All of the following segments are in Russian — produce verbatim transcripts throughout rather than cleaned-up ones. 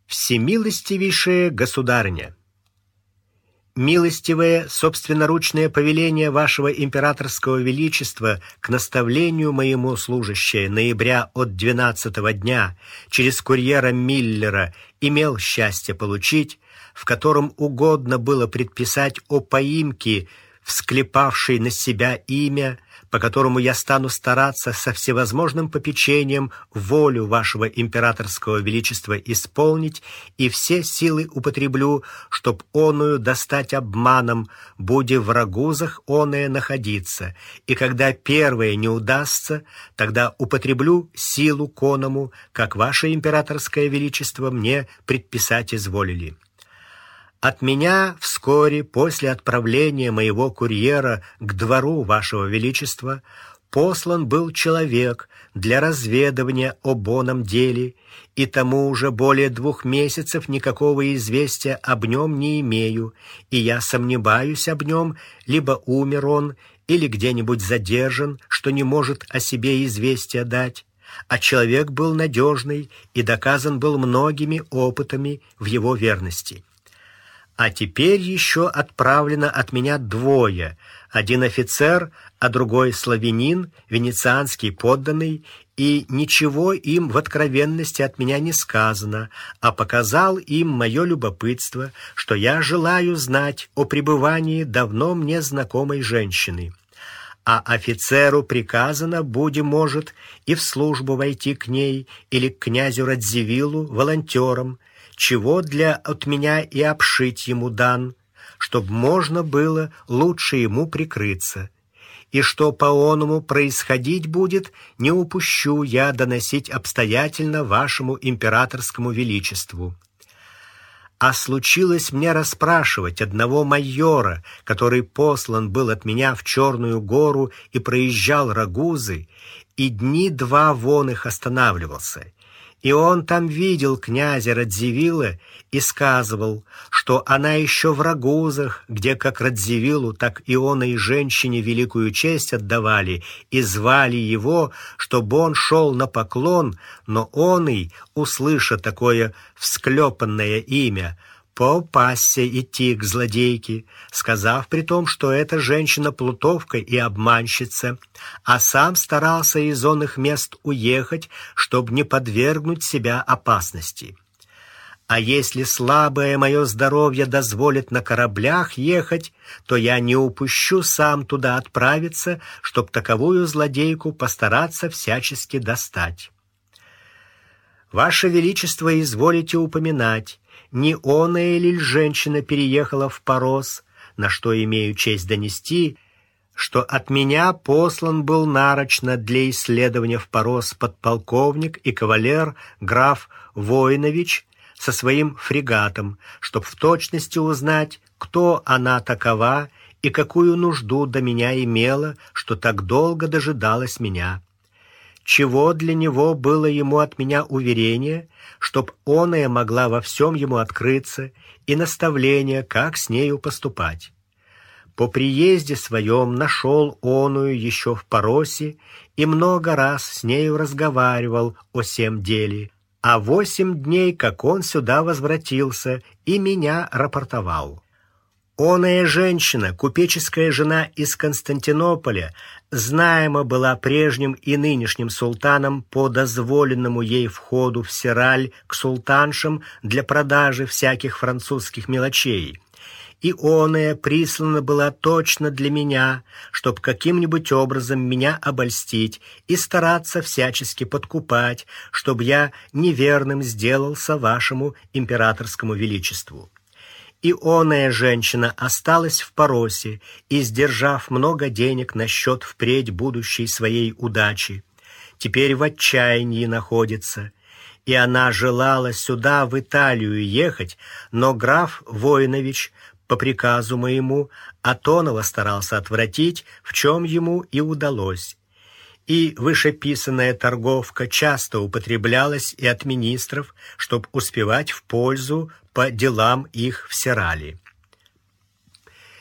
Всемилостивейшая государыня, милостивое собственноручное повеление вашего императорского величества к наставлению моему служащее ноября от двенадцатого дня через курьера Миллера имел счастье получить, в котором угодно было предписать о поимке всклепавшей на себя имя, по которому я стану стараться со всевозможным попечением волю вашего императорского величества исполнить, и все силы употреблю, чтоб оную достать обманом, буде в рагузах оное находиться, и когда первое не удастся, тогда употреблю силу коному, как ваше императорское величество мне предписать изволили. От меня вскоре после отправления моего курьера к двору вашего величества послан был человек для разведывания об оном деле, и тому уже более двух месяцев никакого известия об нем не имею, и я сомневаюсь об нем, либо умер он, или где-нибудь задержан, что не может о себе известия дать. А человек был надежный и доказан был многими опытами в его верности. А теперь еще отправлено от меня двое: один офицер, а другой славянин, венецианский подданный, и ничего им в откровенности от меня не сказано, а показал им мое любопытство, что я желаю знать о пребывании давно мне знакомой женщины. А офицеру приказано, буде может, и в службу войти к ней или к князю Радзивиллу волонтером, чего для от меня и обшить ему дан, чтоб можно было лучше ему прикрыться. И что по-оному происходить будет, не упущу я доносить обстоятельно вашему императорскому величеству. А случилось мне расспрашивать одного майора, который послан был от меня в Черную гору и проезжал Рагузы, и дни два вон их останавливался. И он там видел князя Радзивилла и сказывал, что она еще в Рагузах, где как Радзивиллу, так и оной женщине великую честь отдавали, и звали его, чтобы он шел на поклон, но оный, услыша такое всклепанное имя, попасся идти к злодейке, сказав при том, что эта женщина плутовка и обманщица, а сам старался из онных мест уехать, чтобы не подвергнуть себя опасности. А если слабое мое здоровье дозволит на кораблях ехать, то я не упущу сам туда отправиться, чтоб таковую злодейку постараться всячески достать. Ваше Величество изволите упоминать, не оная ли женщина переехала в Порос, на что имею честь донести, что от меня послан был нарочно для исследования в Порос подполковник и кавалер граф Воинович со своим фрегатом, чтоб в точности узнать, кто она такова и какую нужду до меня имела, что так долго дожидалась меня. Чего для него было ему от меня уверение, чтоб оная могла во всем ему открыться, и наставление, как с нею поступать. По приезде своем нашел оную еще в Поросе и много раз с нею разговаривал о сем деле, а восемь дней, как он сюда возвратился, и меня рапортовал. Оная женщина, купеческая жена из Константинополя, знаема была прежним и нынешним султаном по дозволенному ей входу в Сираль к султаншам для продажи всяких французских мелочей. И оная прислана была точно для меня, чтоб каким-нибудь образом меня обольстить и стараться всячески подкупать, чтоб я неверным сделался вашему императорскому величеству. И оная женщина осталась в Поросе, и, сдержав много денег на счет впредь будущей своей удачи, теперь в отчаянии находится. И она желала сюда, в Италию, ехать, но граф Воинович, по приказу моему, Атонова старался отвратить, в чем ему и удалось. И вышеписанная торговка часто употреблялась и от министров, чтоб успевать в пользу по делам их в Сирали.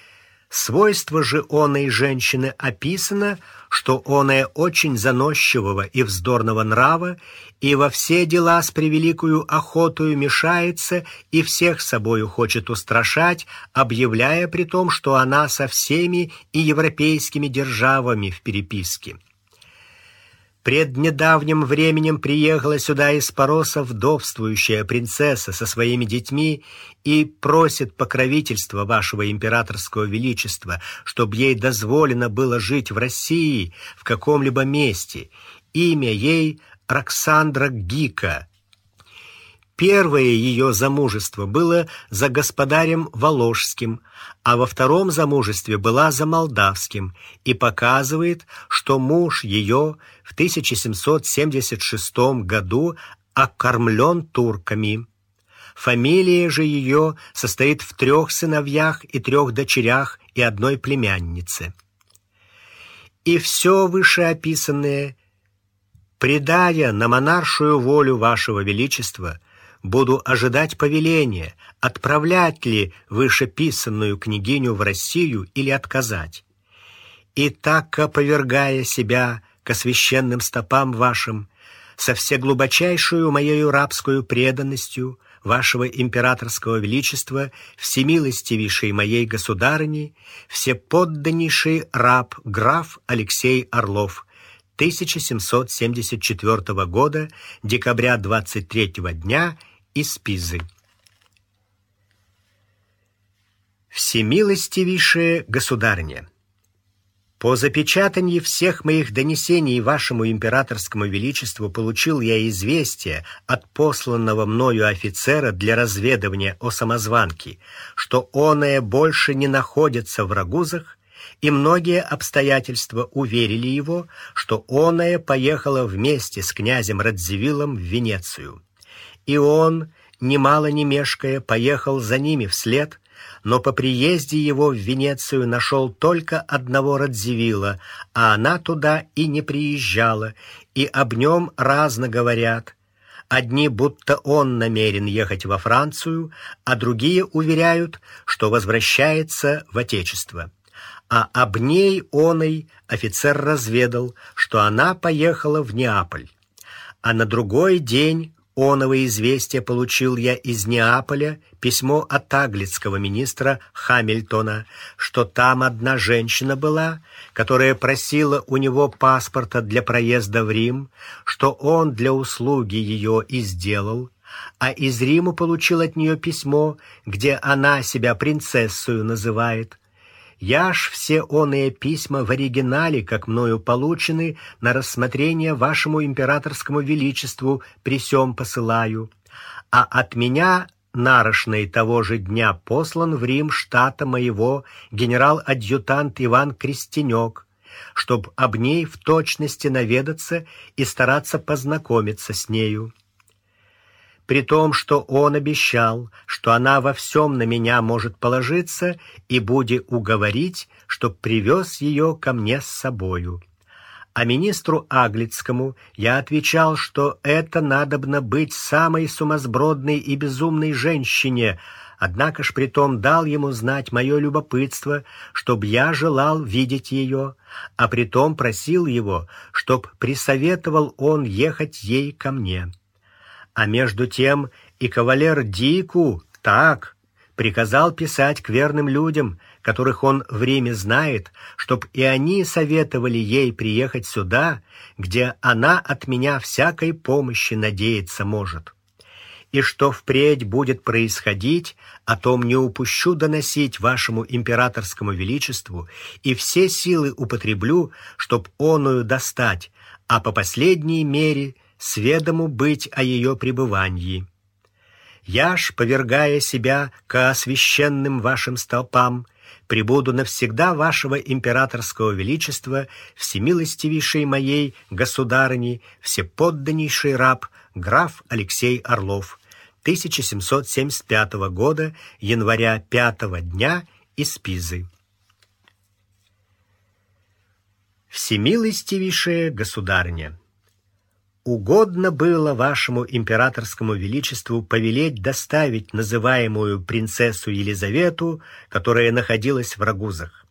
Свойство же оной женщины описано, что оная очень заносчивого и вздорного нрава, и во все дела с превеликою охотою мешается и всех собою хочет устрашать, объявляя при том, что она со всеми и европейскими державами в переписке. Пред недавним временем приехала сюда из Пороса вдовствующая принцесса со своими детьми и просит покровительства вашего императорского величества, чтобы ей дозволено было жить в России в каком-либо месте. Имя ей Роксандра Гика. Первое ее замужество было за господарем Воложским, а во втором замужестве была за Молдавским, и показывает, что муж ее в тысяча семьсот семьдесят шестом году окормлен турками. Фамилия же ее состоит в трех сыновьях и трех дочерях и одной племяннице. И все вышеописанное, предая на монаршую волю вашего величества, буду ожидать повеления, отправлять ли вышеписанную княгиню в Россию или отказать. И так, оповергая себя ко священным стопам вашим, со всеглубочайшую моею рабскую преданностью вашего императорского величества, всемилостивейшей моей государыни, всеподданнейший раб граф Алексей Орлов, тысяча семьсот семьдесят четвёртого года, декабря двадцать третьего дня, из Пизы. Всемилостивейшая государыня, по запечатании всех моих донесений вашему императорскому величеству получил я известие от посланного мною офицера для разведывания о самозванке, что оное больше не находится в Рагузах, и многие обстоятельства уверили его, что оное поехало вместе с князем Радзивиллом в Венецию. И он, немало не мешкая, поехал за ними вслед, но по приезде его в Венецию нашел только одного Радзивилла, а она туда и не приезжала, и об нем разно говорят. Одни, будто он намерен ехать во Францию, а другие уверяют, что возвращается в Отечество. А об ней оной офицер разведал, что она поехала в Неаполь. А на другой день оного известия получил я из Неаполя письмо от аглицкого министра Хамильтона, что там одна женщина была, которая просила у него паспорта для проезда в Рим, что он для услуги ее и сделал, а из Рима получил от нее письмо, где она себя принцессою называет. Я ж все оные письма в оригинале, как мною получены, на рассмотрение вашему императорскому величеству при сём посылаю. А от меня нарочный того же дня послан в Рим штата моего генерал-адъютант Иван Крестенек, чтоб об ней в точности наведаться и стараться познакомиться с нею. При том, что он обещал, что она во всем на меня может положиться, и буде уговорить, чтоб привез ее ко мне с собою. А министру Аглицкому я отвечал, что это надобно быть самой сумасбродной и безумной женщине, однако ж притом дал ему знать мое любопытство, чтоб я желал видеть ее, а притом просил его, чтоб присоветовал он ехать ей ко мне. А между тем и кавалер Дику так приказал писать к верным людям, которых он в Риме знает, чтоб и они советовали ей приехать сюда, где она от меня всякой помощи надеяться может. И что впредь будет происходить, о том не упущу доносить вашему императорскому величеству, и все силы употреблю, чтоб оную достать, а по последней мере сведому быть о ее пребывании. Я ж, повергая себя ко священным вашим столпам, пребуду навсегда вашего императорского величества, всемилостивейшей моей государыни, всеподданнейший раб, граф Алексей Орлов, тысяча семьсот семьдесят пятого года, января пятого дня, из Пизы. Всемилостивейшая государыня, Угодно было вашему императорскому величеству повелеть доставить называемую принцессу Елизавету, которая находилась в Рагузах.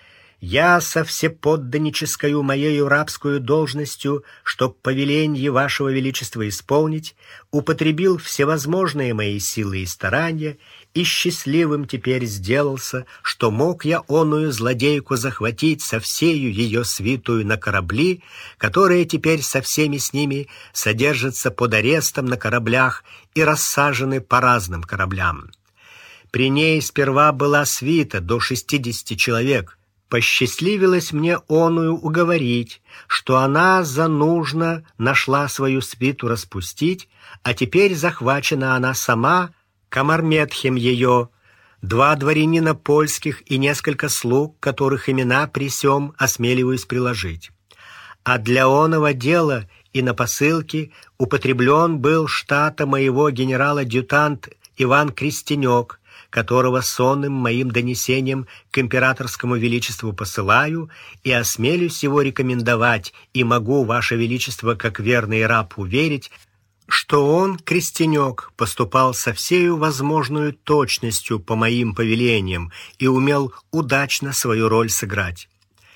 Я со всеподданническою моею рабскую должностью, чтоб повеленье вашего величества исполнить, употребил всевозможные мои силы и старания, и счастливым теперь сделался, что мог я оную злодейку захватить со всею ее свитую на корабли, которые теперь со всеми с ними содержатся под арестом на кораблях и рассажены по разным кораблям. При ней сперва была свита до шестидесяти человек. Посчастливилось мне оную уговорить, что она за нужно нашла свою свиту распустить, а теперь захвачена она сама, камарметхем ее, два дворянина польских и несколько слуг, которых имена при сём осмеливаюсь приложить. А для оного дела и на посылке употреблен был штата моего генерал-адъютант Иван Крестенек, которого сонным моим донесением к императорскому величеству посылаю и осмелюсь его рекомендовать, и могу, ваше величество, как верный раб, уверить, что он, Крестенек, поступал со всею возможную точностью по моим повелениям и умел удачно свою роль сыграть.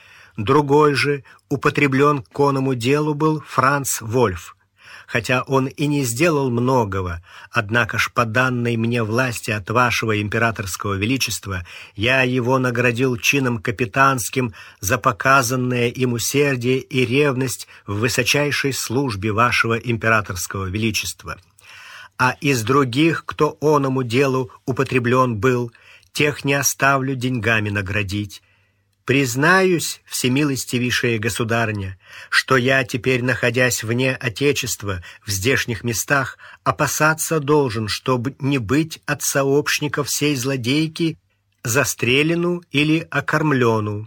Другой же употреблен к оному делу был Франц Вольф. Хотя он и не сделал многого, однако ж по данной мне власти от вашего императорского величества я его наградил чином капитанским за показанное им усердие и ревность в высочайшей службе вашего императорского величества. А из других, кто оному делу употреблен был, тех не оставлю деньгами наградить. Признаюсь, всемилостивейшая государыня, что я теперь, находясь вне отечества, в здешних местах, опасаться должен, чтобы не быть от сообщников сей злодейки застрелену или окормлену.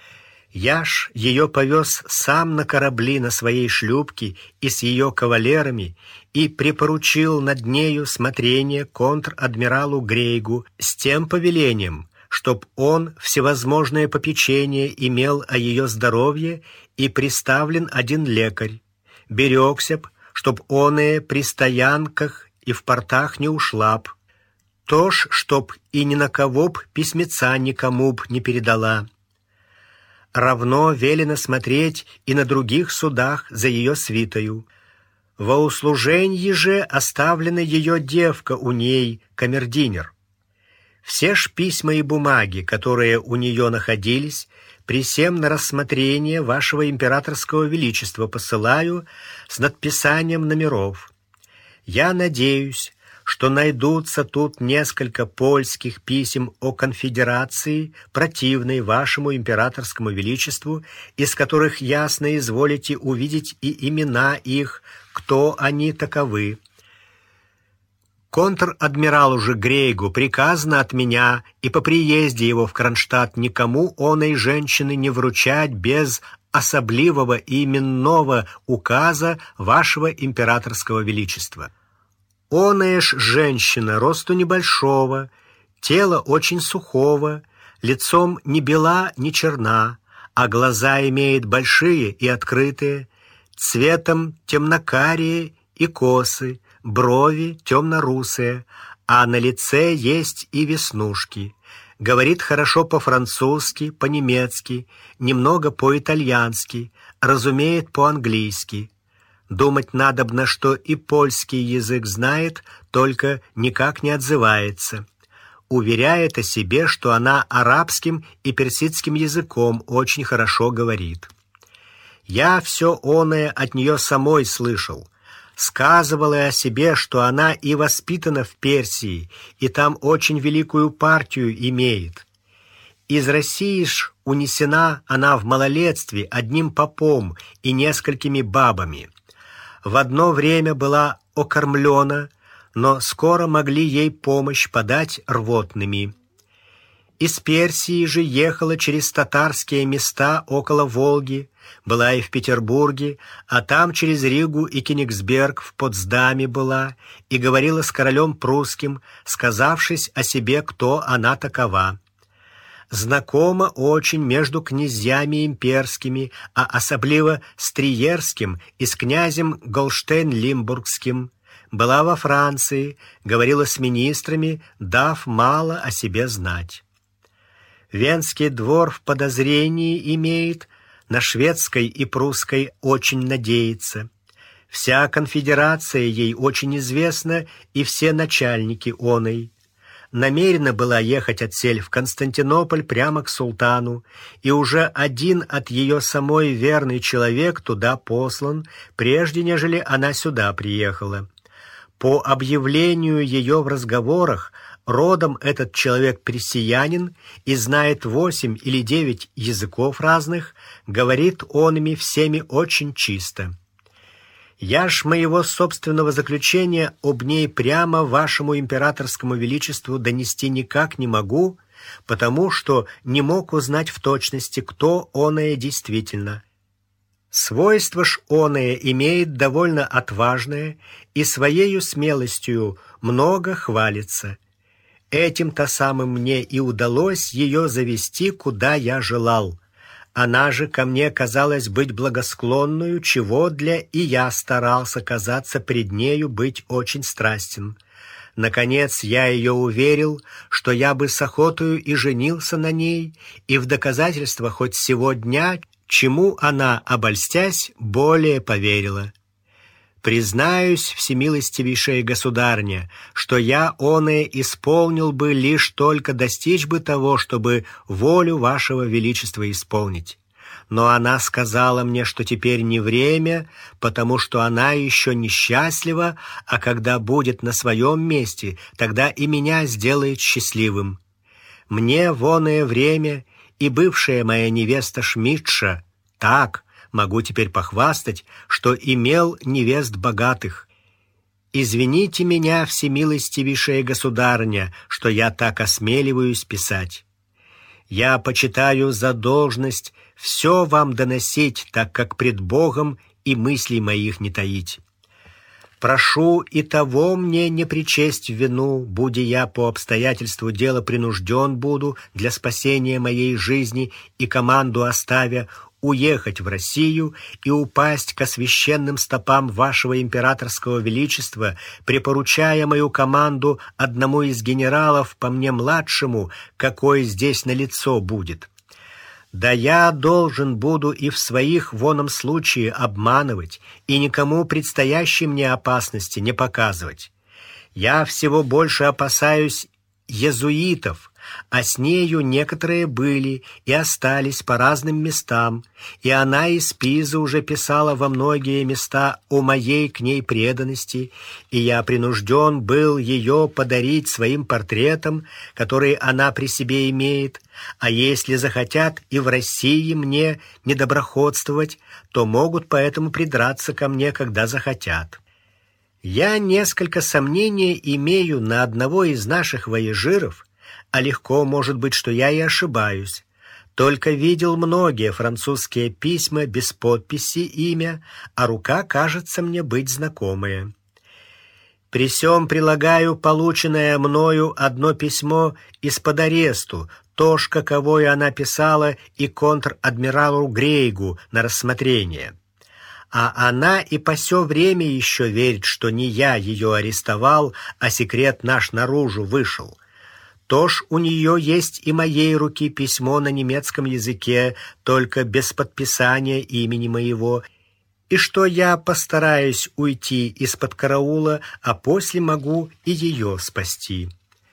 Я ж ее повез сам на корабли на своей шлюпке и с ее кавалерами и припоручил над нею смотрение контр-адмиралу Грейгу с тем повелением, чтоб он всевозможное попечение имел о ее здоровье и приставлен один лекарь. Берегся б, чтоб оное при стоянках и в портах не ушла б. То ж, чтоб и ни на кого б письмеца никому б не передала. Равно велено смотреть и на других судах за ее свитою. Во услуженье же оставлена ее девка у ней, камердинер. Все ж письма и бумаги, которые у нее находились, при сем на рассмотрение вашего императорского величества посылаю с надписанием номеров. Я надеюсь, что найдутся тут несколько польских писем о конфедерации, противной вашему императорскому величеству, из которых ясно изволите увидеть и имена их, кто они таковы. Контр-адмиралу же Грейгу приказано от меня и по приезде его в Кронштадт никому оной женщины не вручать без особливого и именного указа вашего императорского величества. Оная ж женщина росту небольшого, тело очень сухого, лицом ни бела, ни черна, а глаза имеет большие и открытые, цветом темнокарие и косы, брови темно-русые, а на лице есть и веснушки. Говорит хорошо по-французски, по-немецки, немного по-итальянски, разумеет по-английски. Думать надобно, что и польский язык знает, только никак не отзывается. Уверяет о себе, что она арабским и персидским языком очень хорошо говорит. Я все оное от нее самой слышал. Сказывала о себе, что она и воспитана в Персии, и там очень великую партию имеет. Из России ж унесена она в малолетстве одним попом и несколькими бабами. В одно время была окормлена, но скоро могли ей помощь подать рвотными. Из Персии же ехала через татарские места около Волги, была и в Петербурге, а там через Ригу и Кенигсберг в Потсдаме была и говорила с королем прусским, сказавшись о себе, кто она такова. знакома очень между князьями имперскими, а особливо с Триерским и с князем Голштейн-Лимбургским. Была во Франции, говорила с министрами, дав мало о себе знать. Венский двор в подозрении имеет, на шведской и прусской очень надеется. Вся конфедерация ей очень известна, и все начальники оной. Намерена была ехать отсель в Константинополь прямо к султану, и уже один от ее самой верный человек туда послан, прежде нежели она сюда приехала. По объявлению ее в разговорах, родом этот человек пресиянин и знает восемь или девять языков разных, говорит он ими всеми очень чисто. Я ж моего собственного заключения об ней прямо вашему императорскому величеству донести никак не могу, потому что не мог узнать в точности, кто оное действительно. Свойство ж оное имеет довольно отважное и своею смелостью много хвалится. Этим-то самым мне и удалось ее завести, куда я желал. Она же ко мне казалась быть благосклонную, чего для и я старался казаться пред нею быть очень страстен. Наконец я ее уверил, что я бы с охотою и женился на ней, и в доказательство хоть сего дня, чему она, обольстясь, более поверила. Признаюсь, всемилостивейшая государня, что я оное исполнил бы лишь только достичь бы того, чтобы волю вашего величества исполнить. Но она сказала мне, что теперь не время, потому что она еще несчастлива, а когда будет на своем месте, тогда и меня сделает счастливым. Мне в оное время и бывшая моя невеста Шмидша так могу теперь похвастать, что имел невест богатых. Извините меня, всемилостивейшая государыня, что я так осмеливаюсь писать. Я почитаю за должность все вам доносить, так как пред Богом и мыслей моих не таить. Прошу и того мне не причесть в вину, будь я по обстоятельству дела принужден буду для спасения моей жизни и команду оставя, уехать в Россию и упасть ко священным стопам вашего императорского величества, препоручая мою команду одному из генералов, по мне младшему, какой здесь налицо будет. Да я должен буду и в своих воном случае обманывать и никому предстоящей мне опасности не показывать. Я всего больше опасаюсь иезуитов, а с нею некоторые были и остались по разным местам, и она из Пизы уже писала во многие места о моей к ней преданности, и я принужден был ее подарить своим портретам, которые она при себе имеет, а если захотят и в России мне недоброходствовать, то могут поэтому придраться ко мне, когда захотят. Я несколько сомнений имею на одного из наших вояжиров, а легко может быть, что я и ошибаюсь. Только видел многие французские письма без подписи имя, а рука кажется мне быть знакомая. При сём прилагаю полученное мною одно письмо из-под аресту, то ж, каковое она писала и контр-адмиралу Грейгу на рассмотрение. А она и по сё время еще верит, что не я ее арестовал, а секрет наш наружу вышел. То ж у нее есть и моей руки письмо на немецком языке, только без подписания имени моего, и что я постараюсь уйти из-под караула, а после могу и ее спасти.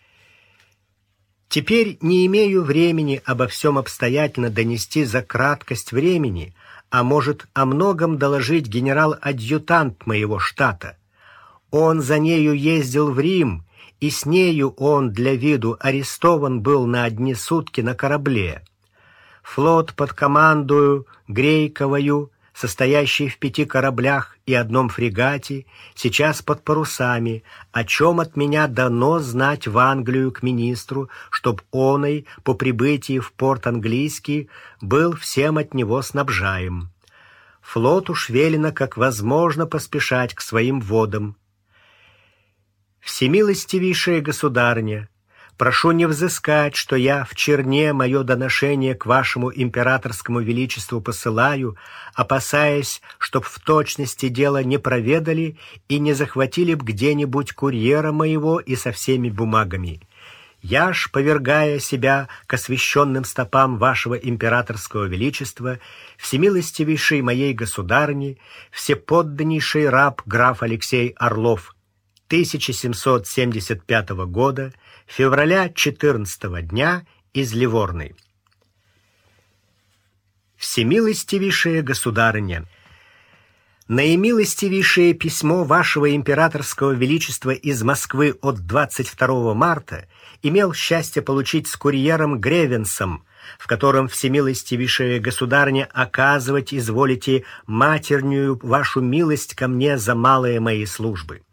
Теперь не имею времени обо всем обстоятельно донести за краткость времени, а может о многом доложить генерал-адъютант моего штата. Он за нею ездил в Рим, и с нею он для виду арестован был на одни сутки на корабле. Флот под командою Грейковою, состоящий в пяти кораблях и одном фрегате, сейчас под парусами, о чем от меня дано знать в Англию к министру, чтоб оный по прибытии в порт английский был всем от него снабжаем. Флоту ж велено как возможно поспешать к своим водам. Всемилостивейшая государыня, прошу не взыскать, что я в черне мое доношение к вашему императорскому величеству посылаю, опасаясь, чтоб в точности дело не проведали и не захватили б где-нибудь курьера моего и со всеми бумагами. Я ж, повергая себя к освященным стопам вашего императорского величества, всемилостивейшей моей государни, всеподданнейший раб граф Алексей Орлов, тысяча семьсот семьдесят пятого года, февраля четырнадцатого дня, из Ливорны. Всемилостивейшая государыня, наимилостивейшее письмо вашего императорского величества из Москвы от двадцать второго марта имел счастье получить с курьером Гревенсом, в котором всемилостивейшая государыня оказывать изволите матернюю вашу милость ко мне за малые мои службы.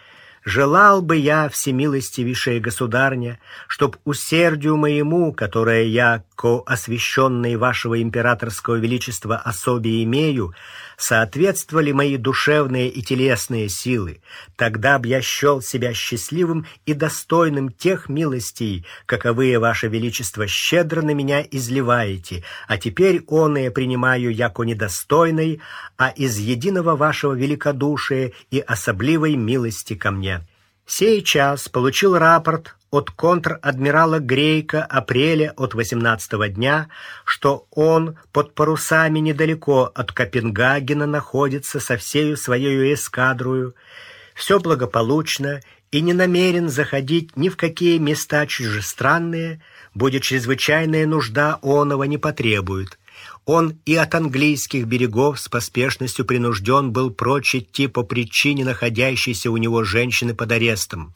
Желал бы я, всемилостивейшая государня, чтоб усердию моему, которое я ко освященной вашего императорского величества особе имею, соответствовали мои душевные и телесные силы, тогда б я счел себя счастливым и достойным тех милостей, каковые ваше величество щедро на меня изливаете, а теперь оное принимаю яко недостойной, а из единого вашего великодушия и особливой милости ко мне. Сей час получил рапорт от контр-адмирала Грейка апреля от восемнадцатого дня, что он под парусами недалеко от Копенгагена находится со всею своей эскадрою, все благополучно и не намерен заходить ни в какие места чужестранные, будет чрезвычайная нужда оного не потребует. Он и от английских берегов с поспешностью принужден был прочь идти по причине находящейся у него женщины под арестом.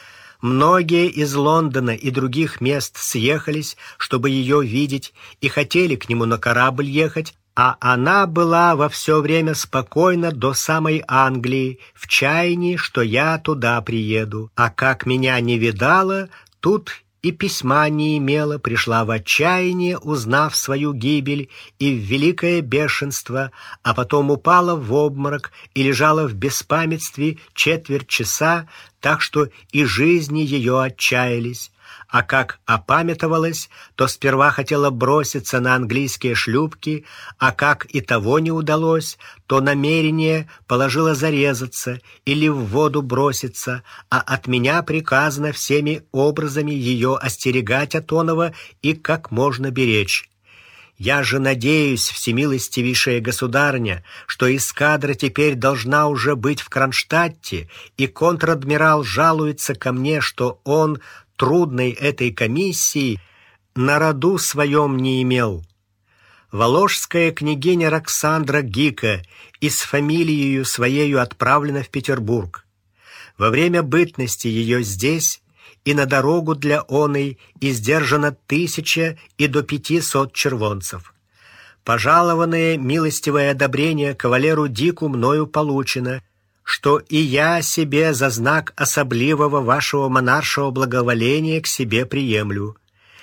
Многие из Лондона и других мест съехались, чтобы ее видеть, и хотели к нему на корабль ехать, а она была во все время спокойна до самой Англии, в чаянии, что я туда приеду. А как меня не видала, тут и письма не имела, пришла в отчаяние, узнав свою гибель, и в великое бешенство, а потом упала в обморок и лежала в беспамятстве четверть часа, так что и жизни ее отчаялись. А как опамятовалась, то сперва хотела броситься на английские шлюпки, а как и того не удалось, то намерение положила зарезаться или в воду броситься, а от меня приказано всеми образами ее остерегать от оного и как можно беречь. Я же надеюсь, всемилостивейшая государня, что эскадра теперь должна уже быть в Кронштадте, и контр-адмирал жалуется ко мне, что он трудной этой комиссии на роду своем не имел. Воложская княгиня Роксандра Гика и с фамилией своею отправлена в Петербург. Во время бытности ее здесь и на дорогу для оной издержано тысяча и до пятисот червонцев. Пожалованное милостивое одобрение кавалеру Дику мною получено, что и я себе за знак особливого вашего монаршего благоволения к себе приемлю.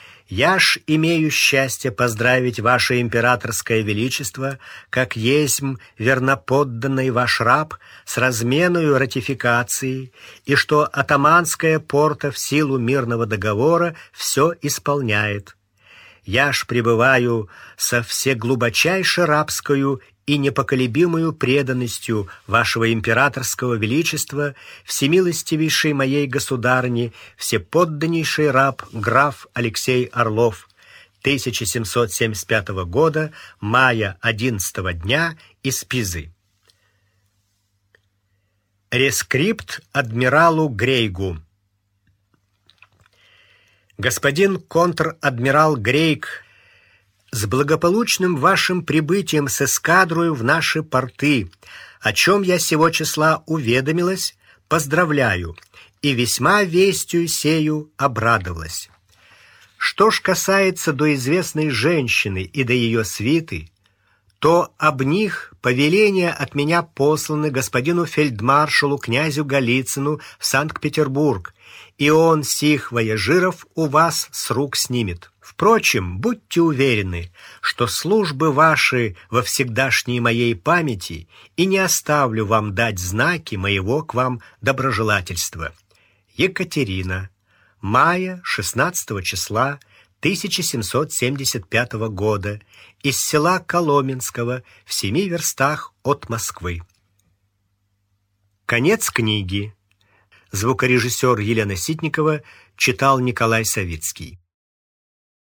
Я ж имею счастье поздравить ваше императорское величество, как есмь верноподданный ваш раб, с разменою ратификацией, и что атаманская порта в силу мирного договора все исполняет. Я ж пребываю со всеглубочайше рабскою и непоколебимую преданностью вашего императорского величества, всемилостивейшей моей государни, всеподданнейший раб граф Алексей Орлов, тысяча семьсот семьдесят пятого года, мая одиннадцатого дня, из Пизы. Рескрипт адмиралу Грейгу. Господин контр-адмирал Грейг, с благополучным вашим прибытием с эскадрою в наши порты, о чем я сего числа уведомилась, поздравляю, и весьма вестью сею обрадовалась. Что ж касается до известной женщины и до ее свиты, то об них повеления от меня посланы господину фельдмаршалу князю Голицыну в Санкт-Петербург, и он сих вояжиров у вас с рук снимет. Впрочем, будьте уверены, что службы ваши во всегдашней моей памяти, и не оставлю вам дать знаки моего к вам доброжелательства. Екатерина, мая шестнадцатого числа тысяча семьсот семьдесят пятого года из села Коломенского в семи верстах от Москвы. Конец книги. Звукорежиссер Елена Ситникова читал Николай Савицкий.